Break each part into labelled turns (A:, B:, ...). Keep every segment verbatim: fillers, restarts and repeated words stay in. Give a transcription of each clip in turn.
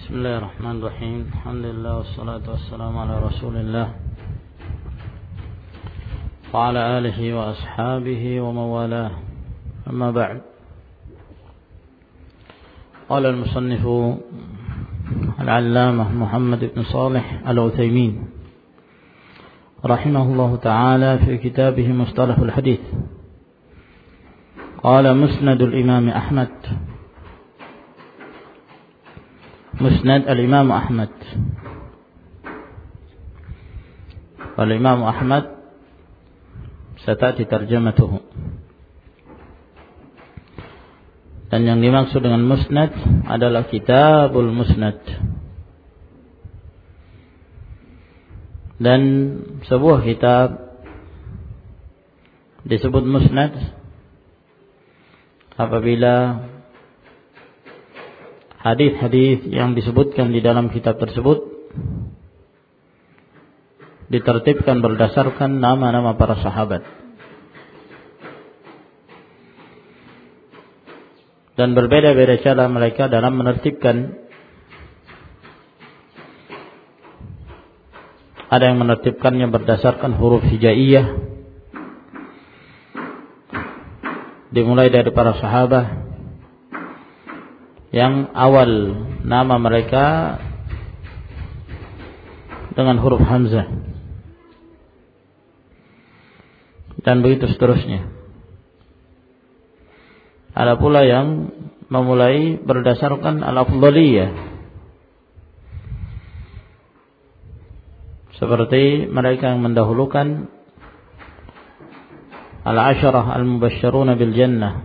A: بسم الله الرحمن الرحيم الحمد لله والصلاة والسلام على رسول الله وعلى آله وأصحابه ومن والاه أما بعد قال المصنف العلامة محمد بن صالح العثيمين رحمه الله تعالى في كتابه مصطلح الحديث قال مسند الإمام أحمد مسند الإمام أحمد والإمام أحمد ستأتي ترجمته. Dan yang dimaksud dengan musnad adalah kitabul musnad. Dan sebuah kitab disebut musnad apabila hadis-hadis yang disebutkan di dalam kitab tersebut ditertibkan berdasarkan nama-nama para sahabat. Dan berbeda-beda cara mereka dalam menertibkan. Ada yang menertibkannya berdasarkan huruf hijaiyah, dimulai dari para sahabat yang awal nama mereka dengan huruf hamzah, dan begitu seterusnya. Ada pula yang memulai berdasarkan al-afdhaliyah, seperti mereka yang mendahulukan al-asharah al-mubasysyaruna bil jannah,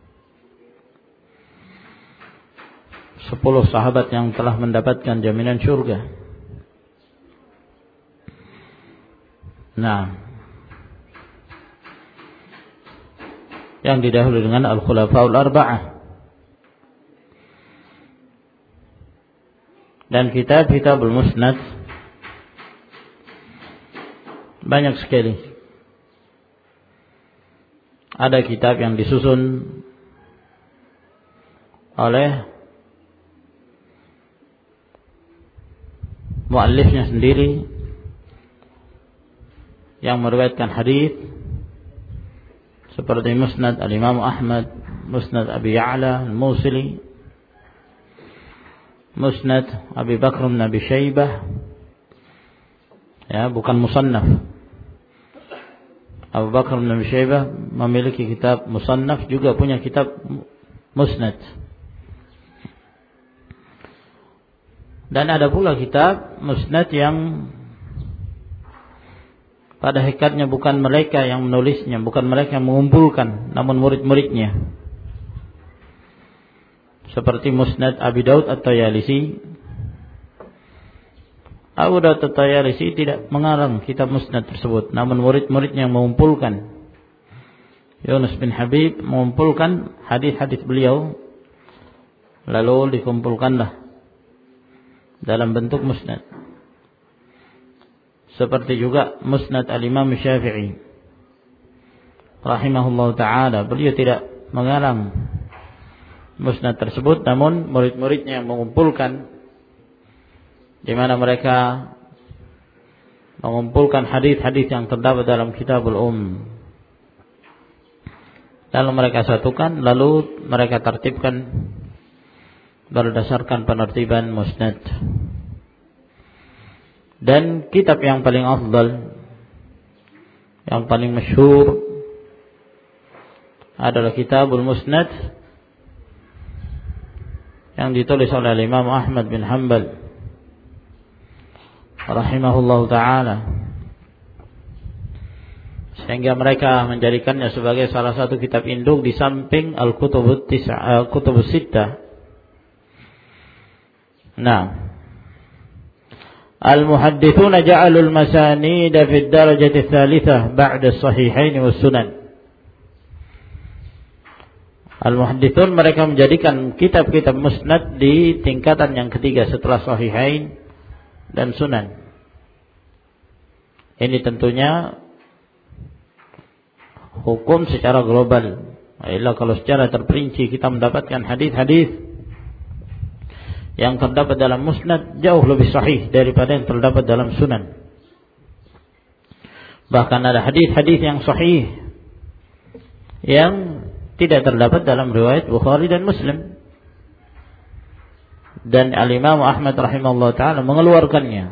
A: sepuluh sahabat yang telah mendapatkan jaminan syurga. Nah, yang didahului dengan al-khulafaul arba'ah. Dan kitab-kitabul musnad banyak sekali. Ada kitab yang disusun oleh muallifnya sendiri yang meriwayatkan hadis, seperti Musnad al-Imam Ahmad, Musnad Abi Ya'la al-Musili, Musnad Abi Bakr bin Abi Syaibah, ya, bukan musannaf. Abu Bakr bin Abi Syaibah memiliki kitab musannaf, juga punya kitab musnad. Dan ada pula kitab musnad yang pada hakikatnya bukan mereka yang menulisnya, bukan mereka yang mengumpulkan, namun murid-muridnya. Seperti Musnad Abi Daud at-Tayalisi. Abu Daud at-Tayalisi tidak mengarang kitab musnad tersebut, namun murid-muridnya yang mengumpulkan. Yunus bin Habib mengumpulkan hadis-hadis beliau, lalu dikumpulkanlah dalam bentuk musnad. Seperti juga Musnad al-Imam Syafi'i rahimahullah ta'ala, beliau tidak mengarang musnad tersebut, namun murid-muridnya yang mengumpulkan, di mana mereka mengumpulkan hadis-hadis yang terdapat dalam Kitabul Um, lalu mereka satukan, lalu mereka tertibkan berdasarkan penertiban musnad. Dan kitab yang paling afdal, yang paling masyhur adalah Kitabul Musnad yang ditulis oleh Imam Ahmad bin Hanbal rahimahullahu ta'ala, sehingga mereka menjadikannya sebagai salah satu kitab induk di samping Al-Kutubut Tis'ah, Al-Kutubus Sittah. Nah, al-muhaddithuna ja'alul masanid fi ad-darajati ats-tsalitsah ba'da as-sahihain was-sunan. Al-muhaddithun mereka menjadikan kitab-kitab musnad di tingkatan yang ketiga setelah sahihain dan sunan. Ini tentunya hukum secara global. Baiklah, kalau secara terperinci kita mendapatkan hadis-hadis yang terdapat dalam musnad jauh lebih sahih daripada yang terdapat dalam sunan. Bahkan ada hadis-hadis yang sahih yang tidak terdapat dalam riwayat Bukhari dan Muslim. Dan Al-Imam Ahmad rahimahullah ta'ala mengeluarkannya.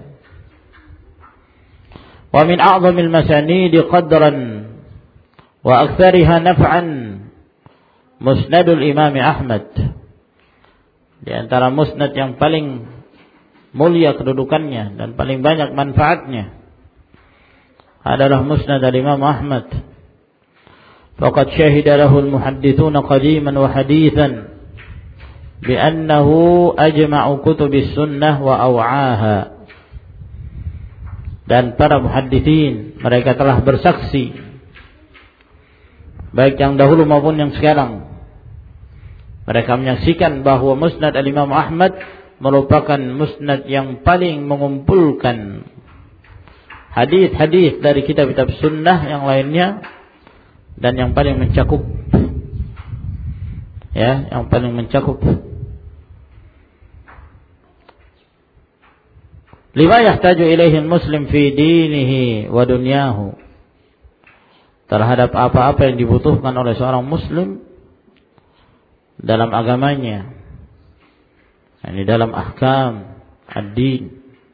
A: Wa min a'zamil masanid qadran wa aktsariha naf'an Musnadul Imam Ahmad. Di antara musnad yang paling mulia kedudukannya dan paling banyak manfaatnya adalah Musnad Al-Imam Ahmad. Faqad syahida lahu al-muhaddithuna qadiman wa hadithan bi'annahu ajma'u kutubis sunnah wa aw'aha. Dan para muhaddithin mereka telah bersaksi, baik yang dahulu maupun yang sekarang, mereka menyaksikan bahwa Musnad Al-Imam Ahmad merupakan musnad yang paling mengumpulkan hadis-hadis dari kitab-kitab sunnah yang lainnya, dan yang paling mencakup, ya, yang paling mencakup. Lima yahtaju ilaihi muslim fi dinihi wa dunyahu, terhadap apa-apa yang dibutuhkan oleh seorang muslim dalam agamanya, yakni dalam ahkam ad-din,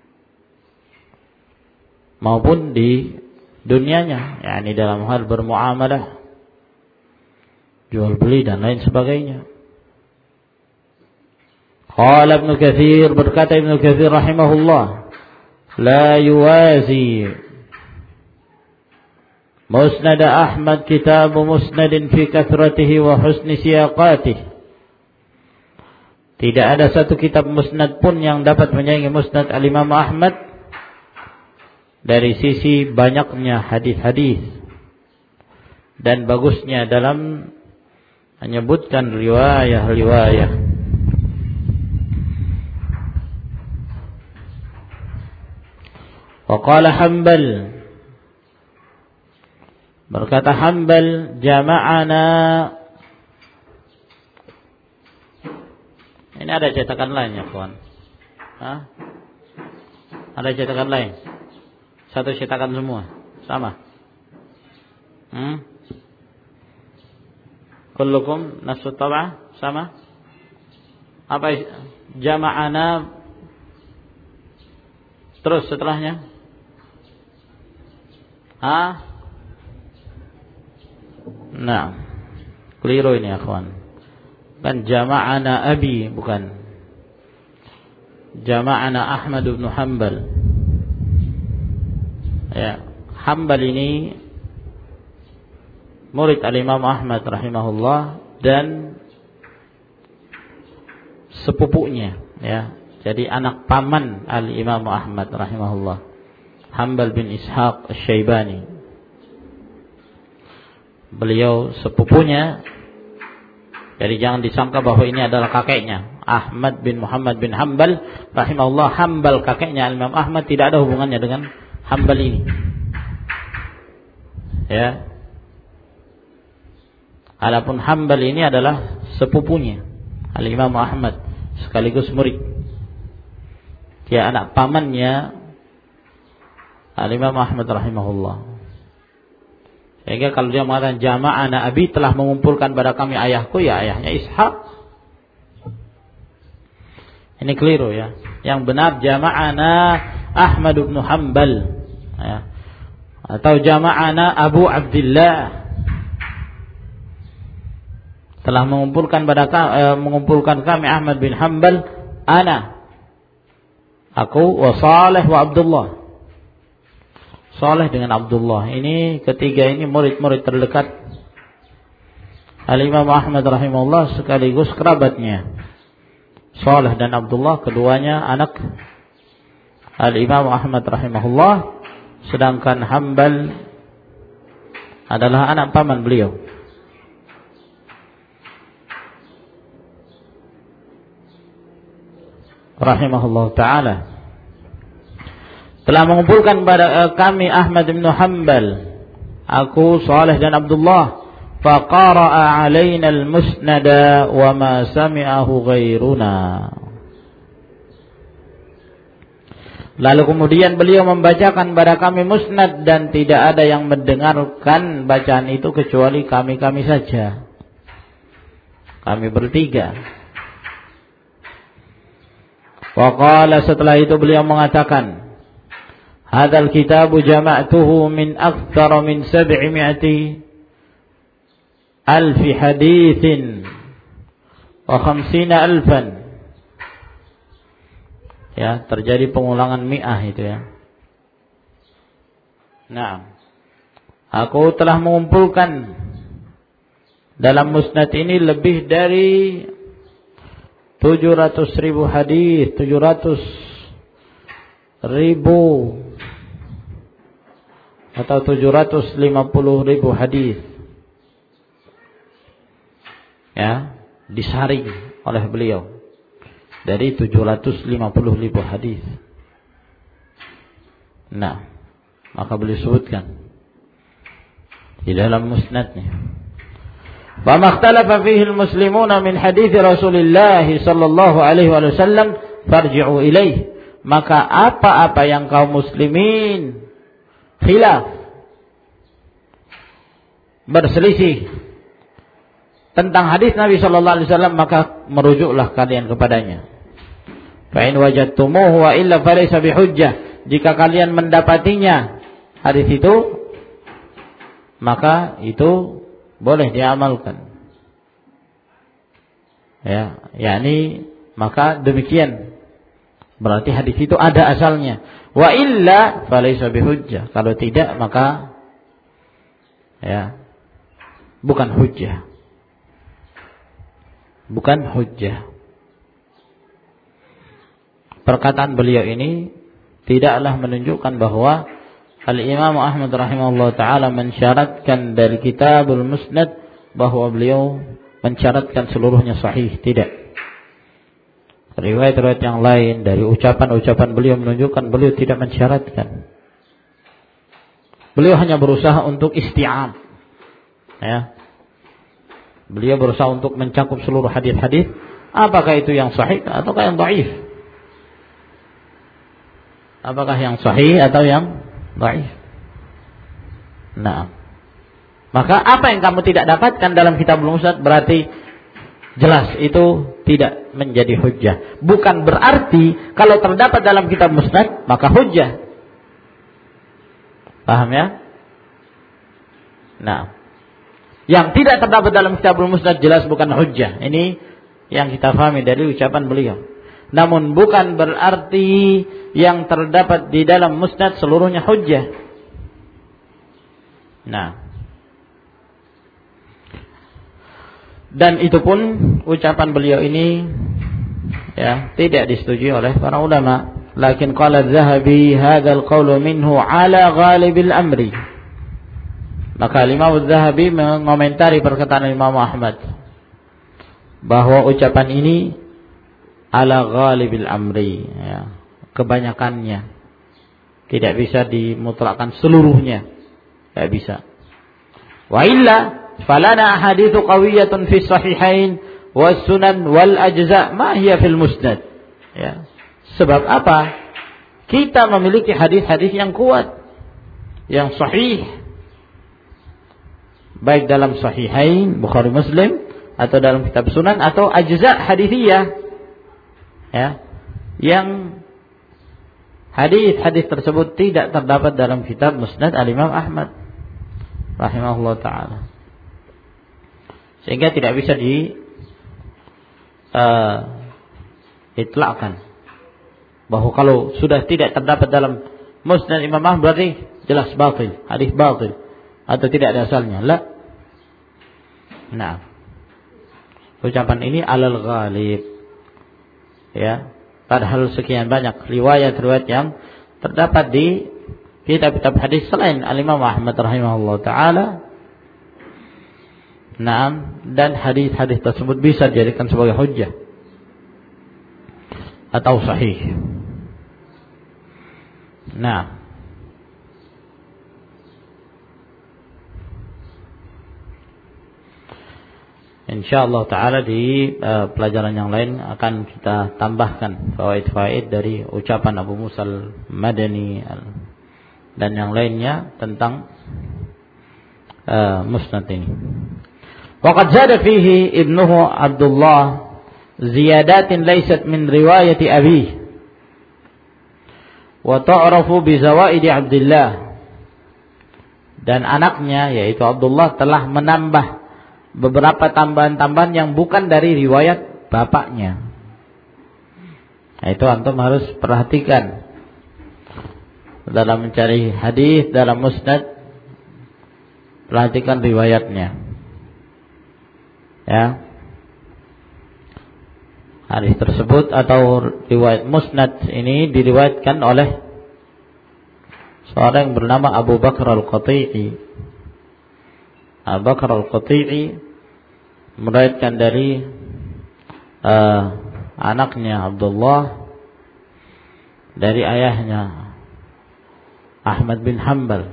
A: maupun di dunianya, yakni dalam hal bermuamalah, jual beli dan lain sebagainya. Qala Ibnu Katsir, berkata Ibnu Katsir rahimahullah, la yuwazi Musnad Ahmad kitab musnadin fi kathratihi wa husni siyaqatihi. Tidak ada satu kitab musnad pun yang dapat menyaingi Musnad Al-Imam Ahmad dari sisi banyaknya hadis-hadis dan bagusnya dalam menyebutkan riwayah-riwayah. Wa qala Hanbal, berkata Hanbal, jama'ana. Ini ada cetakan lain ya kawan? Hah? Ada cetakan lain? Satu cetakan semua? Sama? Hmm? Kullukum nasut tab'ah? Sama? Apa jama'ana? Terus setelahnya? Hah? Nah, keliru ini akhwan. Kan jama'ana abi, bukan jama'ana Ahmad bin Hanbal. Ya, Hanbal ini murid Al-Imam Ahmad rahimahullah dan sepupunya, ya. Jadi anak paman Al-Imam Ahmad rahimahullah, Hanbal bin Ishaq Asy-Syaibani. Beliau sepupunya. Jadi jangan disangka bahwa ini adalah kakeknya. Ahmad bin Muhammad bin Hanbal rahimahullah, Hanbal kakeknya Imam Ahmad, tidak ada hubungannya dengan Hanbal ini. Ya. Adapun Hanbal ini adalah sepupunya Al-Imam Ahmad sekaligus murid. Dia anak pamannya Al-Imam Ahmad rahimahullah. Sehingga kalau dia mengatakan jama'ana abi, telah mengumpulkan pada kami ayahku, ya ayahnya Ishaq. Ini keliru ya. Yang benar jama'ana Ahmad bin Hanbal, ya. Atau jama'ana Abu Abdullah, telah mengumpulkan pada eh, mengumpulkan kami Ahmad bin Hanbal, ana, aku, wa Saleh wa Abdullah. Saleh dengan Abdullah. Ini ketiga ini murid-murid terdekat Al-Imam Ahmad rahimahullah sekaligus kerabatnya. Saleh dan Abdullah keduanya anak Al-Imam Ahmad rahimahullah, sedangkan Hanbal adalah anak paman beliau. Rahimahullah ta'ala. Telah mengumpulkan pada uh, kami Ahmad bin Hanbal, aku, Saleh dan Abdullah, faqara'a alaina al-musnada wa ma sami'ahu ghairuna. Lalu kemudian beliau membacakan kepada kami musnad dan tidak ada yang mendengarkan bacaan itu kecuali kami-kami saja. Kami bertiga. Wa qala, setelah itu beliau mengatakan, hadzal kitabu jama'tuhu min aktsara min sab'imi'ati alfi haditsin wa khamsina alfan. Ya, terjadi pengulangan mi'ah itu ya. Nah, aku telah mengumpulkan dalam musnad ini lebih dari tujuh ratus ribu hadis, tujuh ratus ribu atau tujuh ratus lima puluh ribu hadis. Ya, disaring oleh beliau dari tujuh ratus lima puluh ribu hadis. Nah, maka beliau sebutkan di dalam musnadnya, wa makhtalafa fihi al-muslimuna min hadis Rasulullah sallallahu alaihi wasallam farji'u ilaih. Maka apa-apa yang kaum muslimin khilaf, berselisih tentang hadis Nabi sallallahu alaihi wasallam, maka merujuklah kalian kepadanya. Fa in wajadtumuhu wa illa falaysa bihujjah. Jika kalian mendapatinya hadis itu, maka itu boleh diamalkan. Ya, yakni maka demikian. Berarti hadis itu ada asalnya. Wa illa falaysa bihujjah. Kalau tidak maka ya bukan hujjah. Bukan hujjah. Perkataan beliau ini tidaklah menunjukkan bahwa Al-Imam Ahmad rahimahullah ta'ala mensyaratkan dari Kitabul Musnad bahwa beliau mensyaratkan seluruhnya sahih. Tidak. Riwayat-riwayat yang lain dari ucapan-ucapan beliau menunjukkan beliau tidak mensyaratkan. Beliau hanya berusaha untuk isti'ab. Ya. Beliau berusaha untuk mencakup seluruh hadis-hadis, apakah itu yang sahih ataukah yang dhaif. Apakah yang sahih atau yang dhaif. Nah, maka apa yang kamu tidak dapatkan dalam Kitabul Musnad berarti jelas itu tidak menjadi hujjah. Bukan berarti kalau terdapat dalam Kitab Musnad maka hujjah. Paham ya? Nah, yang tidak terdapat dalam Kitabul Musnad jelas bukan hujjah. Ini yang kita pahami dari ucapan beliau. Namun bukan berarti yang terdapat di dalam musnad seluruhnya hujjah. Nah, dan itu pun ucapan beliau ini ya tidak disetujui oleh para ulama. Lakin qala Az-Zahabi hadzal qawlu minhu ala ghalibil amri. Maka Imam Az-Zahabi mengomentari perkataan Imam Ahmad bahwa ucapan ini ala ghalibil amri, ya, kebanyakannya, tidak bisa dimutlakkan seluruhnya, tidak bisa. Wa illa falana haditsu qawiyatun fi sahihain was sunan wal ajza ma hiya fil musnad. Ya. Sebab apa? Kita memiliki hadis-hadis yang kuat, yang sahih, baik dalam sahihain Bukhari Muslim atau dalam kitab sunan atau ajza hadithiyah. Ya, yang hadis-hadis tersebut tidak terdapat dalam kitab Musnad Al-Imam Ahmad rahimahullah ta'ala, sehingga tidak bisa di uh, itlaqkan bahwa kalau sudah tidak terdapat dalam Musnad Imam Ahmad berarti jelas batil, hadis batil atau tidak ada asalnya. La. Nah, ucapan ini alal ghalib. Ya, padahal sekian banyak riwayat-riwayat yang terdapat di kitab-kitab hadis selain Al-Imam Ahmad rahimahullah ta'ala. Naam, dan hadis-hadis tersebut bisa dijadikan sebagai hujjah atau sahih. Nah, insyaallah taala di uh, pelajaran yang lain akan kita tambahkan fawaid-fawaid dari ucapan Abu Musa al-Madani dan yang lainnya tentang uh, musnad ini. Waqad zada fihi ibnuhu Abdullah ziyadatin laysat min riwayati abihi wa ta'rafu bi zawaidi Abdullah, dan anaknya yaitu Abdullah telah menambah beberapa tambahan-tambahan yang bukan dari riwayat bapaknya. Nah, itu antum harus perhatikan dalam mencari hadis dalam musnad, perhatikan riwayatnya. Ya. Hadis tersebut atau riwayat musnad ini diriwayatkan oleh seorang yang bernama Abu Bakar Al-Qati'i. Abu Bakar Al-Qati'i meriwayatkan dari uh, anaknya Abdullah dari ayahnya Ahmad bin Hanbal.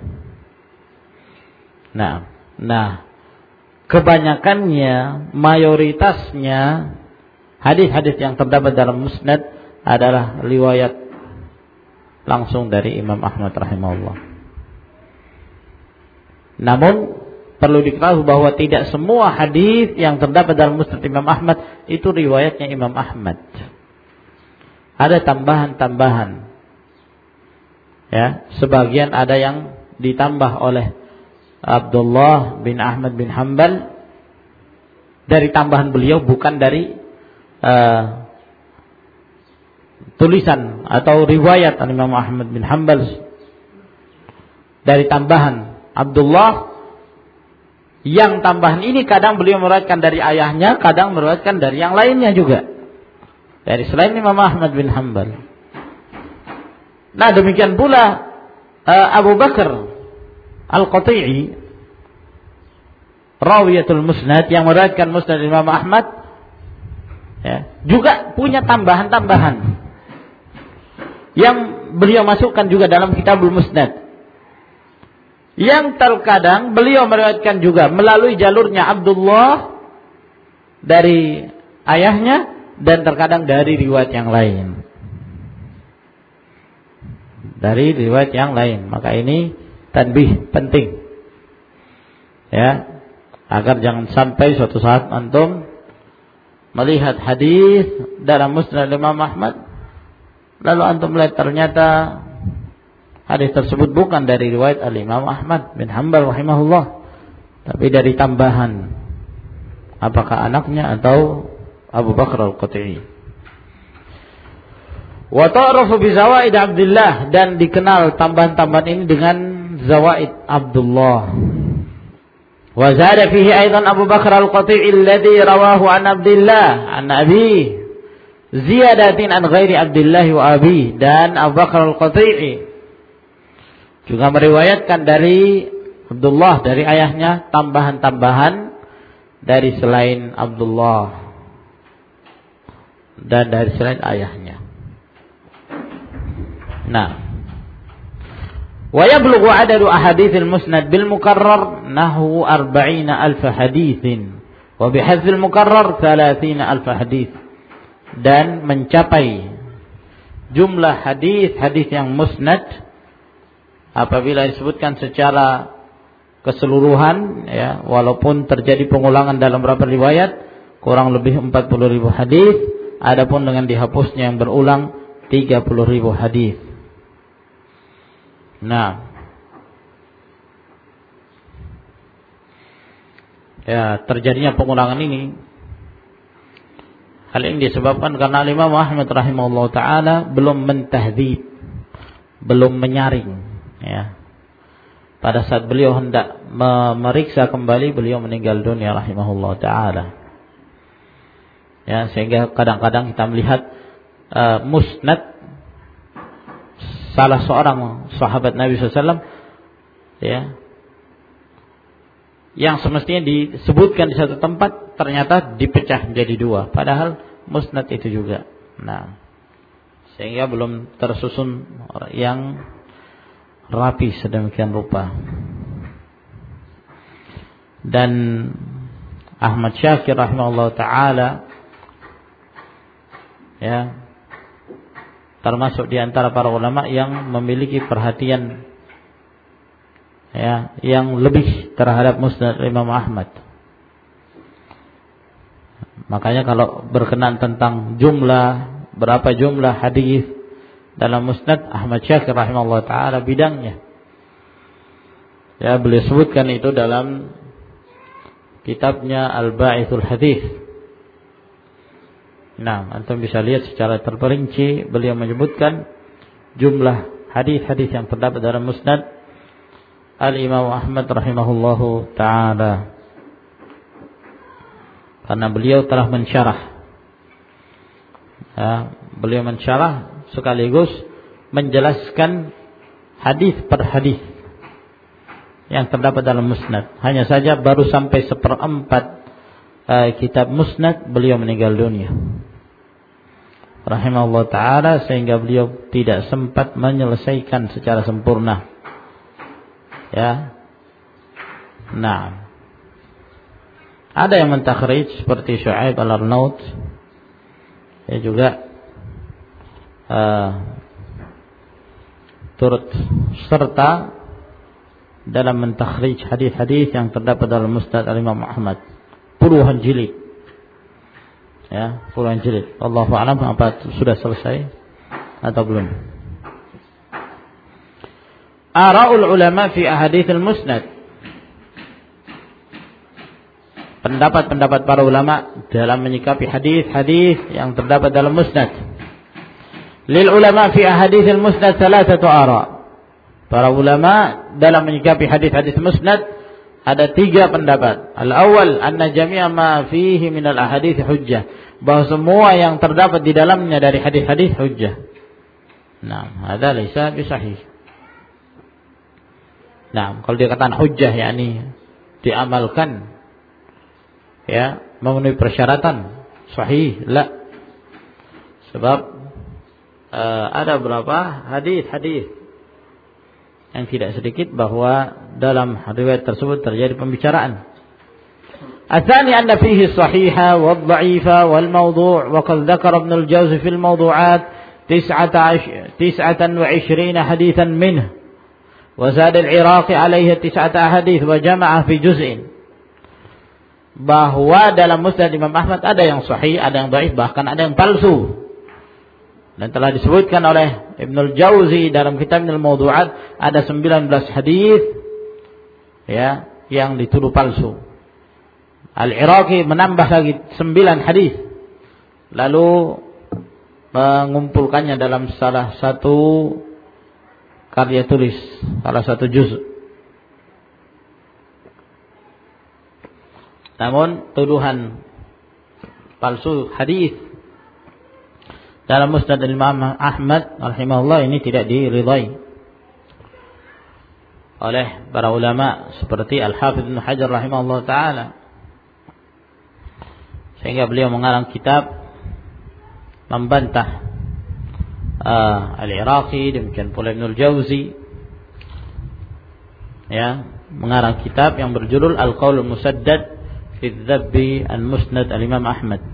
A: Nah, nah kebanyakannya, mayoritasnya hadis-hadis yang terdapat dalam musnad adalah riwayat langsung dari Imam Ahmad rahimahullah. Namun perlu diketahui bahwa tidak semua hadis yang terdapat dalam musnad Imam Ahmad itu riwayatnya Imam Ahmad. Ada tambahan-tambahan. Ya, sebagian ada yang ditambah oleh Abdullah bin Ahmad bin Hanbal dari tambahan beliau, bukan dari uh, tulisan atau riwayat Imam Ahmad bin Hanbal. Dari tambahan Abdullah, yang tambahan ini kadang beliau meriwayatkan dari ayahnya, kadang meriwayatkan dari yang lainnya juga, dari selain Imam Ahmad bin Hanbal. Nah, demikian pula uh, Abu Bakar Al-Qati'i, rawiyatul musnad, yang meriwayatkan musnad Imam Ahmad, ya, juga punya tambahan-tambahan yang beliau masukkan juga dalam kitabul musnad, yang terkadang beliau meriwayatkan juga melalui jalurnya Abdullah dari ayahnya, dan terkadang dari riwayat yang lain. Dari riwayat yang lain. Maka ini tanbih penting, ya, agar jangan sampai suatu saat antum melihat hadis dalam musnad Imam Ahmad, lalu antum melihat ternyata hadis tersebut bukan dari riwayat Al-Imam Ahmad bin Hanbal rahimahullah, tapi dari tambahan, apakah anaknya atau Abu Bakar Al-Qati'i. Wa ta'rafu bi zawaid Abdullah, dan dikenal tambahan-tambahan ini dengan zawaid Abdullah. Wa zada fihi aidan Abu Bakar Al-Qati'i alladhi rawahu an Abdullah an Abi ziyadatin an ghairi Abdullah wa Abi, dan Abu Bakar Al-Qati'i juga meriwayatkan dari Abdullah, dari ayahnya, tambahan-tambahan dari selain Abdullah dan dari selain ayahnya. Nah, wa yablughu adadu ahaditsil musnad bil mukarrar nahwu arba'ina alf haditsin wa bihadzil mukarrar thalathina alf hadits, dan mencapai jumlah hadis-hadis yang musnad apabila disebutkan secara keseluruhan, ya, walaupun terjadi pengulangan dalam beberapa riwayat, kurang lebih empat puluh ribu hadis, adapun dengan dihapusnya yang berulang tiga puluh ribu hadis. Nah, ya, terjadinya pengulangan ini, hal ini disebabkan karena Imam Ahmad rahimahullah taala belum mentahdzib, belum menyaring, ya. Pada saat beliau hendak memeriksa kembali, beliau meninggal dunia rahimahullah taala. Ya, sehingga kadang-kadang kita melihat uh, musnad salah seorang sahabat Nabi sallallahu alaihi wasallam, ya, yang semestinya disebutkan di satu tempat ternyata dipecah menjadi dua, padahal musnad itu juga. Nah, sehingga belum tersusun yang rapi sedemikian rupa. Dan Ahmad Syakir rahimahullah taala, ya, termasuk di antara para ulama yang memiliki perhatian, ya, yang lebih terhadap Musnad Imam Ahmad. Makanya kalau berkenan tentang jumlah, berapa jumlah hadis dalam Musnad, Ahmad Syakir rahimahullah taala bidangnya. Ya, beliau sebutkan itu dalam kitabnya Al-Ba'ithul Hadis. Nah, antum bisa lihat secara terperinci beliau menyebutkan jumlah hadis-hadis yang terdapat dalam Musnad Al-Imam Ahmad rahimahullahu taala. Karena beliau telah mensyarah, ya, beliau mensyarah sekaligus menjelaskan hadis per hadis yang terdapat dalam Musnad. Hanya saja baru sampai seperempat uh, kitab Musnad beliau meninggal dunia rahimahullah ta'ala, sehingga beliau tidak sempat menyelesaikan secara sempurna, ya. Nah, ada yang mentakhrij seperti Syu'aib al-Arnaut, ya, juga uh, turut serta dalam mentakhrij hadis-hadis yang terdapat dalam Musnad Al-Imam Ahmad, puluhan jilid, ya, puluhan jilid. Allahu a'lam, apa sudah selesai atau belum? Ara'ul ulama fi ahadits al-Musnad, pendapat-pendapat para ulama dalam menyikapi hadis-hadis yang terdapat dalam Musnad. Lil ulama fi ahadits al-Musnad thalathatu ara'. Para ulama dalam menyikapi hadis-hadis Musnad ada tiga pendapat. Al-awwal anna jami'a ma fihi min al-ahadits hujjah, bahwa semua yang terdapat di dalamnya dari hadis-hadis hujjah. Nah, hadza laisa bisahih. Nah, kalau dikatakan hujjah yakni diamalkan, ya, memenuhi persyaratan sahih, la. Sebab uh, ada beberapa hadis-hadis yang tidak sedikit bahwa dalam riwayat tersebut terjadi pembicaraan. Atsani anna fihi as-sahiha wad-dha'ifa wal-mawdu' wa qad dzakara Ibn al-Jawzi fi al-mawdu'at tis'atan wa 'ishrina haditsan minhu wa zada al-Iraqi 'alayha tis'ata ahadits wa jama'a fi juz'in. Bahwa dalam Musnad Imam Ahmad ada yang sahih, ada yang dhaif, bahkan ada yang palsu. Dan telah disebutkan oleh Ibn al-Jawzi dalam kitab Al-Mawdu'at ada sembilan belas hadis, ya, yang dituduh palsu. Al-Iraqi menambah lagi sembilan hadis, lalu mengumpulkannya dalam salah satu karya tulis, salah satu juz. Namun tuduhan palsu hadis dalam Musnad Imam Ahmad rahimahullah ini tidak diridai oleh para ulama seperti Al-Hafidz Ibnu Hajar rahimahullah taala, sehingga beliau mengarang kitab membantah uh, Al-Iraqi, demikian pula Ibnu al-Jawzi, ya, mengarang kitab yang berjudul Al-Qaul Musaddad fi Dzabbi Al-Musnad Al-Imam Ahmad.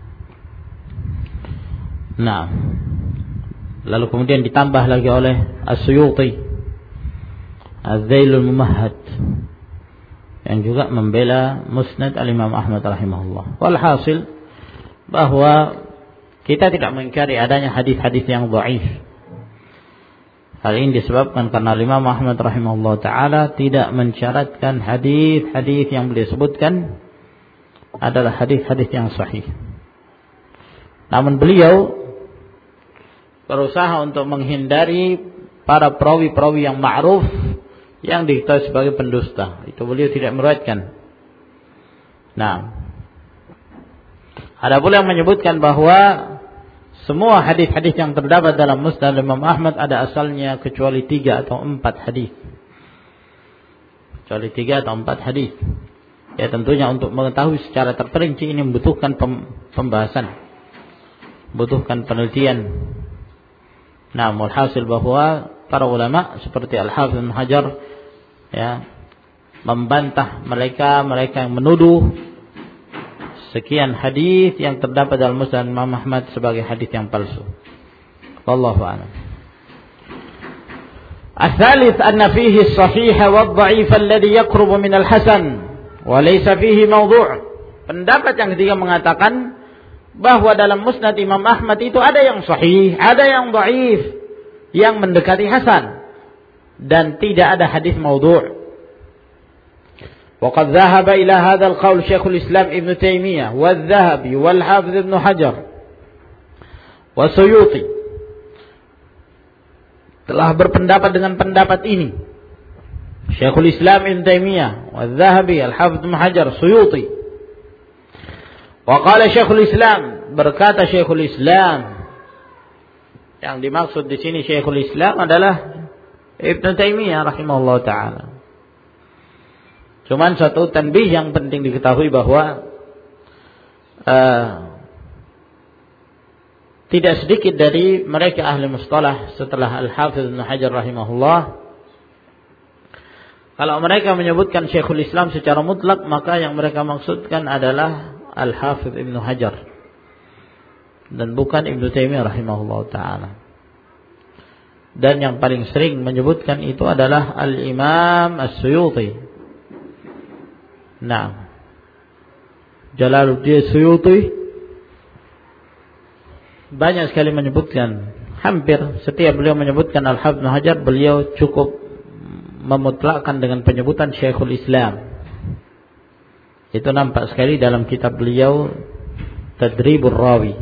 A: Nah, lalu kemudian ditambah lagi oleh As-Suyuti Az-Zailul Mumahhad yang juga membela Musnad Al-Imam Ahmad rahimahullah. Walhasil bahwa kita tidak mengingkari adanya hadis-hadis yang dhaif. Hal ini disebabkan karena Imam Ahmad rahimahullah taala tidak mensyaratkan hadis-hadis yang beliau sebutkan adalah hadis-hadis yang sahih. Namun beliau berusaha untuk menghindari para perawi-perawi yang ma'ruf yang diketahui sebagai pendusta. Itu beliau tidak meriwayatkan. Nah, ada pula yang menyebutkan bahwa semua hadis-hadis yang terdapat dalam Musnad Imam Ahmad ada asalnya kecuali tiga atau empat hadis. Kecuali tiga atau empat hadis. Ya, tentunya untuk mengetahui secara terperinci ini membutuhkan pembahasan, membutuhkan penelitian. Nah, mulhasil bahwa para ulama seperti Al-Hafidz Ibnu Hajar, ya, membantah mereka mereka yang menuduh sekian hadis yang terdapat dalam Musnad Imam Ahmad sebagai hadis yang palsu. Wallahu a'lam. الثالث أن فيه الصحيح والضعيف الذي يقرب من الحسن وليس فيه موضوع. Pendapat yang ketiga mengatakan bahwa dalam Musnad Imam Ahmad itu ada yang sahih, ada yang dhaif, yang mendekati hasan, dan tidak ada hadis maudhu'. وقد ذهب إلى هذا القول شيخ الإسلام ابن تيمية والذهبي والحافظ ابن حجر والسيوطي. Telah berpendapat dengan pendapat ini Syekhul Islam Ibn Taimiyah, Al-Zahabi, Al-Hafidz Ibn Hajar, Suyuti. Wa qala Syekhul Islam, berkata Syekhul Islam, yang dimaksud di sini Syekhul Islam adalah Ibn Taimiyah rahimahullah taala. Cuman satu tanbih yang penting diketahui bahwa uh, tidak sedikit dari mereka ahli mustalah setelah Al-Hafidz Ibn Hajar rahimahullah, kalau mereka menyebutkan Syekhul Islam secara mutlak, maka yang mereka maksudkan adalah Al-Hafidz Ibn Hajar dan bukan Ibn Taimiyah rahimahullah ta'ala. Dan yang paling sering menyebutkan itu adalah Al-Imam As-Suyuti. Nah, Jalaluddin Suyuti banyak sekali menyebutkan, hampir setiap beliau menyebutkan Al-Hafidz Ibn Hajar, beliau cukup memutlakkan dengan penyebutan Syekhul Islam. Itu nampak sekali dalam kitab beliau Tadribur Rawi.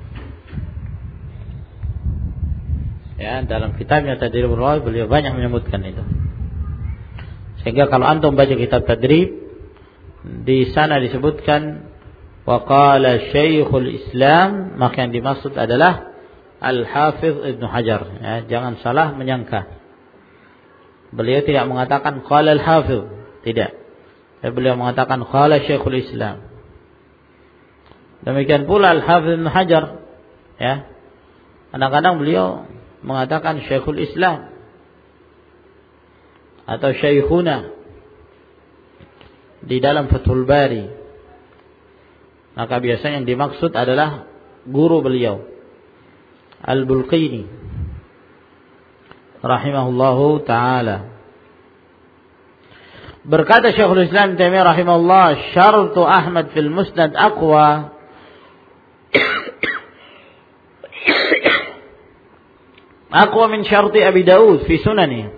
A: Ya, dalam kitabnya Tadribur Rawi beliau banyak menyebutkan itu. Sehingga kalau antum baca kitab Tadrib, di sana disebutkan wa qala Syekhul Islam, maka yang dimaksud adalah Al-Hafidz Ibn Hajar. Ya, jangan salah menyangka. Beliau tidak mengatakan qala Al-Hafidz, tidak. Ya, beliau mengatakan qala Syekhul Islam. Demikian pula Al-Hafidz Ibn Hajar, ya. Kadang-kadang beliau mengatakan Syekhul Islam atau Syekhuna di dalam Fathul Bari. Maka biasanya yang dimaksud adalah guru beliau Al-Bulqini rahimahullahu ta'ala. Berkata Syekhul Islam Ibnu Taimiyah rahimahullah, syartu Ahmad fil Musnad aqwa aqwa min syarti Abi Daud fi sunani.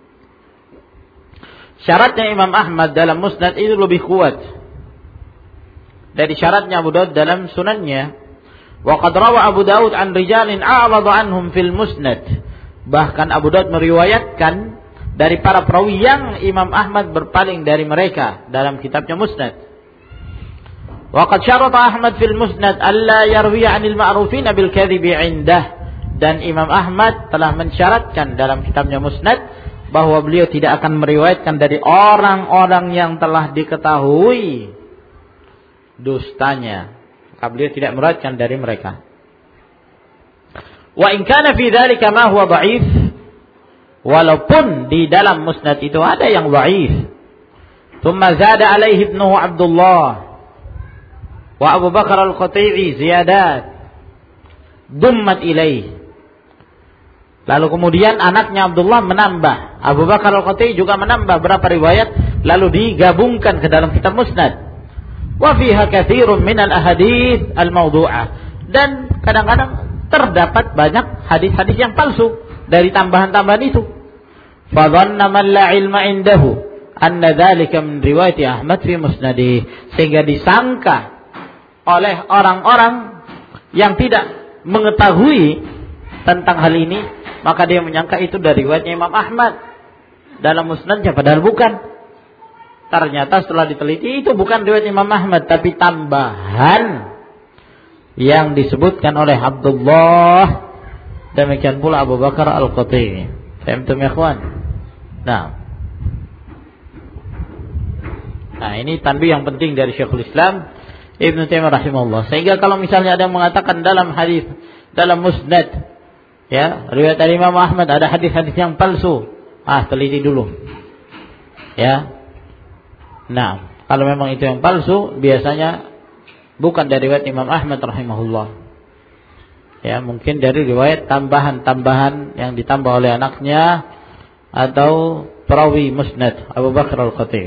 A: Syaratnya Imam Ahmad dalam Musnad itu lebih kuat dari syaratnya Abu Daud dalam sunannya. Wa qad rawa Abu Daud an rijalin a'rada anhum fil Musnad. Bahkan Abu Daud meriwayatkan dari para perawi yang Imam Ahmad berpaling dari mereka dalam kitabnya Musnad. Wa qad syarata Ahmad fil Musnad alla yarwiya 'anil ma'rufin bil kadhibi 'indah. Dan Imam Ahmad telah mensyaratkan dalam kitabnya Musnad bahwa beliau tidak akan meriwayatkan dari orang-orang yang telah diketahui dustanya, maka beliau tidak meriwayatkan dari mereka. Wa in kana fi dzalika ma huwa dhaif, walaupun di dalam Musnad itu ada yang dhaif. Tsumma zada alaihi ibnuhu Abdullah wa Abu Bakar al-Qati'i ziyadat dummat ilaih. Lalu kemudian anaknya Abdullah menambah, Abu Bakar al-Qati'i juga menambah beberapa riwayat, lalu digabungkan ke dalam kitab Musnad. Wa fiha katsirun minal ahadits al-mawdu'ah. Dan kadang-kadang terdapat banyak hadis-hadis yang palsu dari tambahan-tambahan itu. Fa dhanna man la ilma indahu anna dzalika min riwayati Ahmad fi musnadih. Sehingga disangka oleh orang-orang yang tidak mengetahui tentang hal ini, maka dia menyangka itu dari riwayatnya Imam Ahmad dalam musnadnya, padahal bukan. Ternyata setelah diteliti itu bukan riwayat Imam Ahmad, tapi tambahan yang disebutkan oleh Abdullah, demikian pula Abu Bakar al-Qati'i. Fahimtum ya ikhwan? Nah. Nah, ini tanbih yang penting dari Syekhul Islam Ibnu Taimiyah rahimahullah. Sehingga kalau misalnya ada yang mengatakan dalam hadis, dalam Musnad, ya, riwayat dari Imam Ahmad ada hadis-hadis yang palsu, ah, teliti dulu. Ya. Nah, kalau memang itu yang palsu, biasanya bukan dari riwayat Imam Ahmad rahimahullah. Ya, mungkin dari riwayat tambahan-tambahan yang ditambah oleh anaknya atau perawi musnad Abu Bakar Al-Qati'i.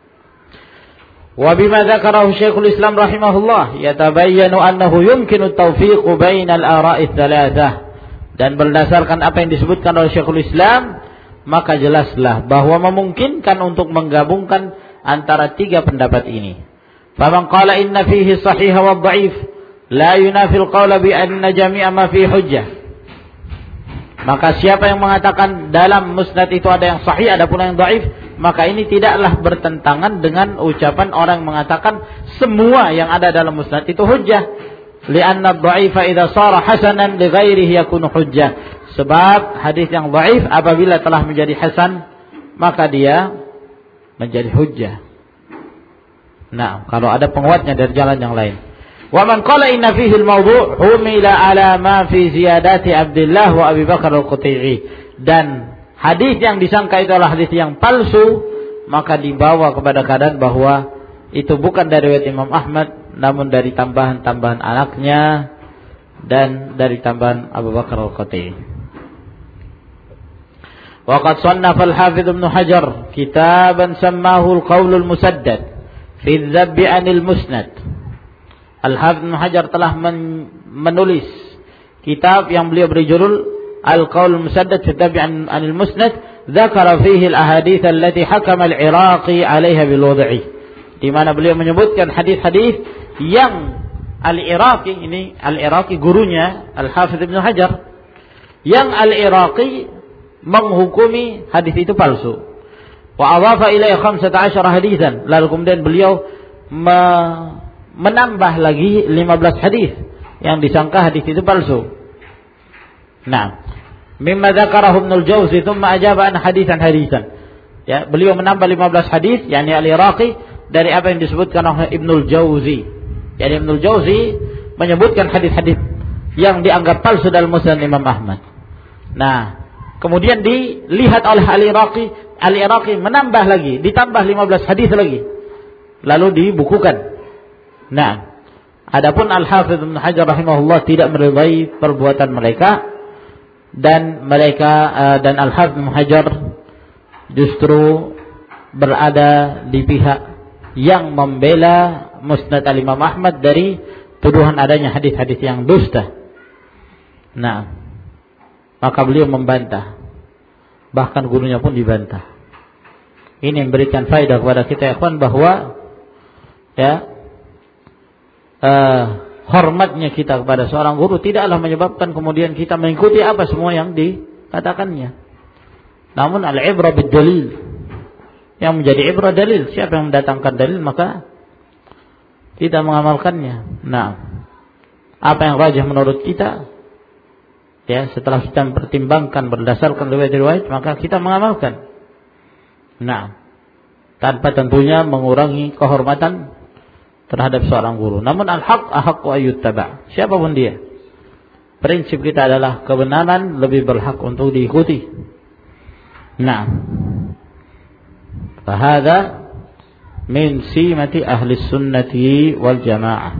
A: Wa bima dzakarahu Syekhul Islam rahimahullah yatabayyanu annahu yumkinu at-tawfiq bainal ara'i ats-tsalatsah. Dan berdasarkan apa yang disebutkan oleh Syekhul Islam, maka jelaslah bahwa memungkinkan untuk menggabungkan antara tiga pendapat ini. Faman qala inna fihi sahih wa dha'if la yunafi al-qawla bi anna jami'a ma fihi hujjah. Maka siapa yang mengatakan dalam musnad itu ada yang sahih ada pula yang dhaif, maka ini tidaklah bertentangan dengan ucapan orang yang mengatakan semua yang ada dalam musnad itu hujjah. Li'anna ad-dha'ifa idza sara hasanan li ghairihi yakunu hujjah. Sebab hadis yang dhaif apabila telah menjadi hasan maka dia menjadi hujjah. Nah, kalau ada penguatnya dari jalan yang lain. Wa man qala inna fihi al-mawdu' humila ala ma fi ziyadati Abdullah wa Abi Bakar Al-Qati'i. Dan hadis yang disangka itu adalah hadis yang palsu, maka dibawa kepada keadaan bahwa itu bukan dari riwayat Imam Ahmad, namun dari tambahan-tambahan anaknya dan dari tambahan Abu Bakar Al-Qati'i. Wa qad sannafa al-Hafidz Ibnu Hajar kitaban sammahu al-Qaul al-Musaddad fi adh-dhabb 'anil musnad. Al-Hafidz Ibnu Hajar telah men- menulis kitab yang beliau beri judul Al-Qaul al-Musaddad fi adh-dhabb 'anil musnad, dzakara fihi al-ahadits allati hakama al-Iraqi 'alayha bil wad'i. Di mana beliau menyebutkan hadis-hadis yang Al-Iraqi, ini Al-Iraqi gurunya Al-Hafidz Ibnu Hajar, yang Al-Iraqi menghukumi hadis itu palsu. Wa adhafa ilaihi khamsata asyara hadisan. Lalu kemudian beliau me- menambah lagi lima belas hadis yang disangka hadis itu palsu. Nah, mimma dzakarahu Ibnu al-Jauzi thumma ajaba an hadisan hadisan. Ya, beliau menambah lima belas hadis yakni Al-Iraqi dari apa yang disebutkan oleh Ibnu al-Jauzi. Jadi Ibnu al-Jauzi menyebutkan hadis-hadis yang dianggap palsu dalam Musnad Imam Ahmad. Nah, kemudian dilihat oleh Al-Iraqi, Al-Iraqi menambah lagi, ditambah lima belas hadis lagi. Lalu dibukukan. Nah, adapun Al-Hafidz Ibnu Hajar rahimahullah tidak meridai perbuatan mereka, dan mereka uh, dan Al-Hafidz Ibnu Hajar justru berada di pihak yang membela Musnad Al-Imam Ahmad dari tuduhan adanya hadis-hadis yang dusta. Nah, maka beliau membantah. Bahkan gurunya pun dibantah. Ini memberikan faedah kepada kita ya kawan, bahwa ya uh, hormatnya kita kepada seorang guru tidaklah menyebabkan kemudian kita mengikuti apa semua yang dikatakannya. Namun al-ibrah bid-dalil. Yang menjadi ibrah dalil. Siapa yang mendatangkan dalil maka kita mengamalkannya. Nah, apa yang rajih menurut kita, ya, setelah kita mempertimbangkan berdasarkan riwayat-riwayat, maka kita mengamalkan. Nah, tanpa tentunya mengurangi kehormatan terhadap seorang guru. Namun al-haq ahaqqu ayyuttaba. Siapapun dia, prinsip kita adalah kebenaran lebih berhak untuk diikuti. Nah, fahadha min simati ahli sunnati wal jamaah.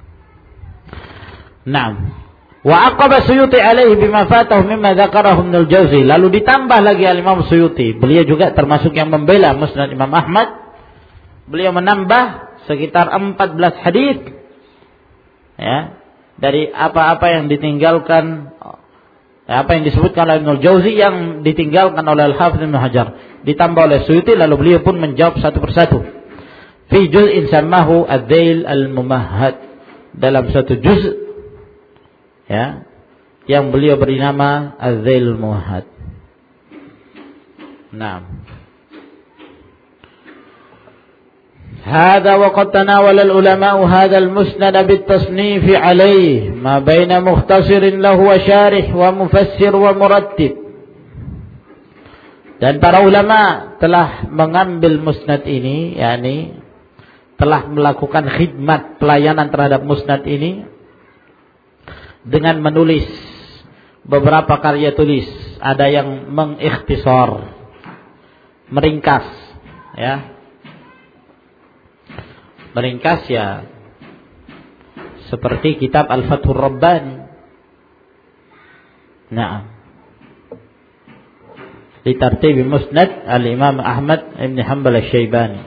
A: Naam. Wa aqaba Suyuti alaihi bima fatahu mimma dzakarahu Ibnu al-Jauzi. Lalu ditambah lagi al-Imam Suyuti. Beliau juga termasuk yang membela Musnad Imam Ahmad. Beliau menambah sekitar empat belas hadis, ya, dari apa-apa yang ditinggalkan, apa yang disebutkan oleh Ibnu al-Jauzi yang ditinggalkan oleh Al-Hafidz Ibnu Hajar. Ditambah oleh Suyuti, lalu beliau pun menjawab satu persatu. Fi juz'in sammahu ad-Dhail al-Mumahhad. Dalam satu juz', ya, yang beliau beri nama Az-Zailul Muwahhad. Nah, هذا وقد تناول العلماء هذا المسند بالتصنيف عليه ما بين مختصر له وشارح ومفسر ومرتب. Dan para ulama telah mengambil musnad ini, yakni telah melakukan khidmat pelayanan terhadap musnad ini dengan menulis beberapa karya tulis. Ada yang mengikhtisar, meringkas, ya. Meringkas ya seperti kitab Al-Fathur Rabbani. Nah, di tartib Musnad Al-Imam Ahmad Ibn Hanbal Asy-Syaibani,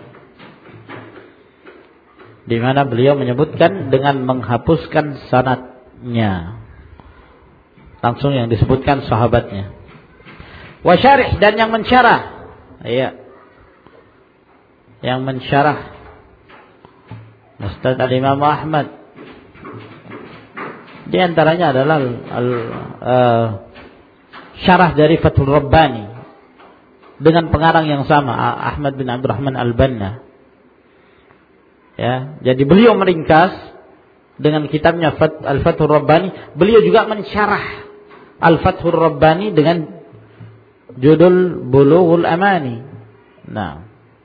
A: di mana beliau menyebutkan dengan menghapuskan sanadnya, langsung yang disebutkan sahabatnya. Wa syarih, dan yang mensyarah, iya, yang mensyarah Musnad Al-Imam Ahmad, di antaranya adalah al, uh, syarah dari Fathul Rabbani dengan pengarang yang sama, Ahmad bin Abdurrahman Al-Banna. Ya, jadi beliau meringkas dengan kitabnya Al-Fathul Rabbani. Beliau juga mensyarah Al-Fathul Rabbani dengan judul Bulughul Amani. Nah,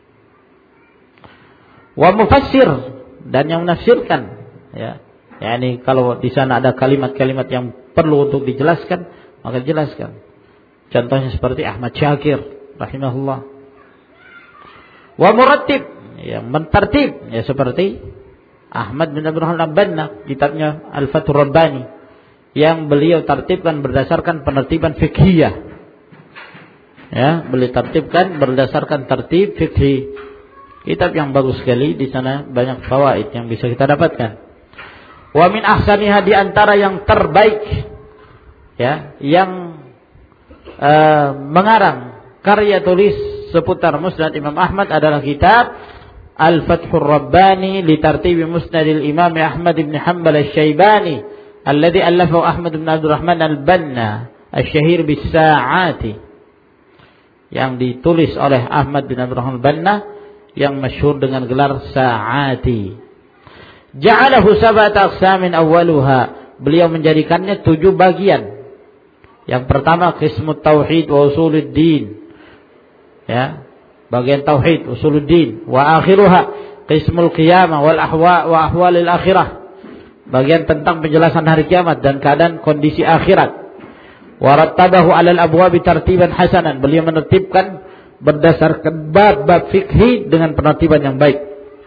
A: wa mufassir, dan yang menafsirkan, ya. Yani kalau di sana ada kalimat-kalimat yang perlu untuk dijelaskan, maka dijelaskan. Contohnya seperti Ahmad Syakir rahimahullah. Wa murattib, yang mentartib, ya seperti Ahmad bin Abdurrahman Al-Banna, kitabnya Al-Fathul Rabbani, yang beliau tartibkan berdasarkan penertiban fiqhiyah. Ya, beliau tartibkan berdasarkan tertib fikhi. Kitab yang bagus sekali, di sana banyak fawaid yang bisa kita dapatkan. Wa min ahsaniha, di antara yang terbaik, ya, yang uh, mengarang karya tulis seputar Musnad Imam Ahmad adalah kitab Al-Fathur Rabbani li tartibi Musnadil Imam Ahmad bin Hanbal Asy-Syaibani alladhi allafahu Ahmad bin Abdurrahman Al-Banna asy-syahir bis-sa'ati, yang ditulis oleh Ahmad bin Abdurrahman Al-Banna yang masyhur dengan gelar Sa'ati. Ja'alahu sab'ata aqsamin awwaluha, beliau menjadikannya tujuh bagian. Yang pertama qismut tauhid wa usuluddin, ya, bagian tauhid, usuluddin. Wa akhiruha qismul qiyamah wal ahwa wa ahwalil akhirah, bagian tentang penjelasan hari kiamat dan keadaan kondisi akhirat. Wa rattabahu 'alal abwab tartiban hasanan, beliau menertibkan berdasarkan bab-bab fikhi dengan penertiban yang baik.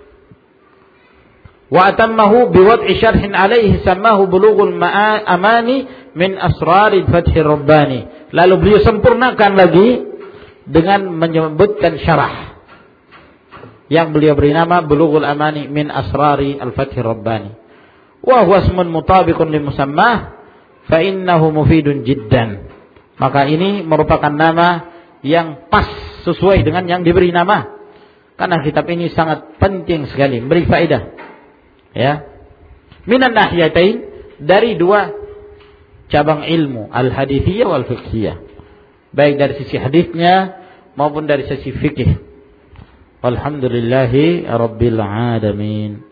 A: Wa atammahu biwad'i syarhin 'alaihi sammahu Bulughul Amani min asraril Fathir Rabbani, lalu beliau sempurnakan lagi dengan menyebutkan syarah yang beliau beri nama Bulughul Amani min asrari al-Fathir Rabbani. Wa huwa ismun mutabiqun li musammah fa innahu mufidun jiddan, maka ini merupakan nama yang pas, sesuai dengan yang diberi nama, karena kitab ini sangat penting sekali, memberi faedah, ya, minan nahiyatain, dari dua cabang ilmu, al-hadithiyah wal fiqhiyah, baik dari sisi hadisnya maupun dari sisi fikih. Alhamdulillahi rabbil alamin.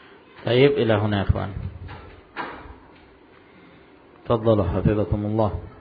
A: Baik, ila huna ikhwan. Tafadhalu hafizakumullah.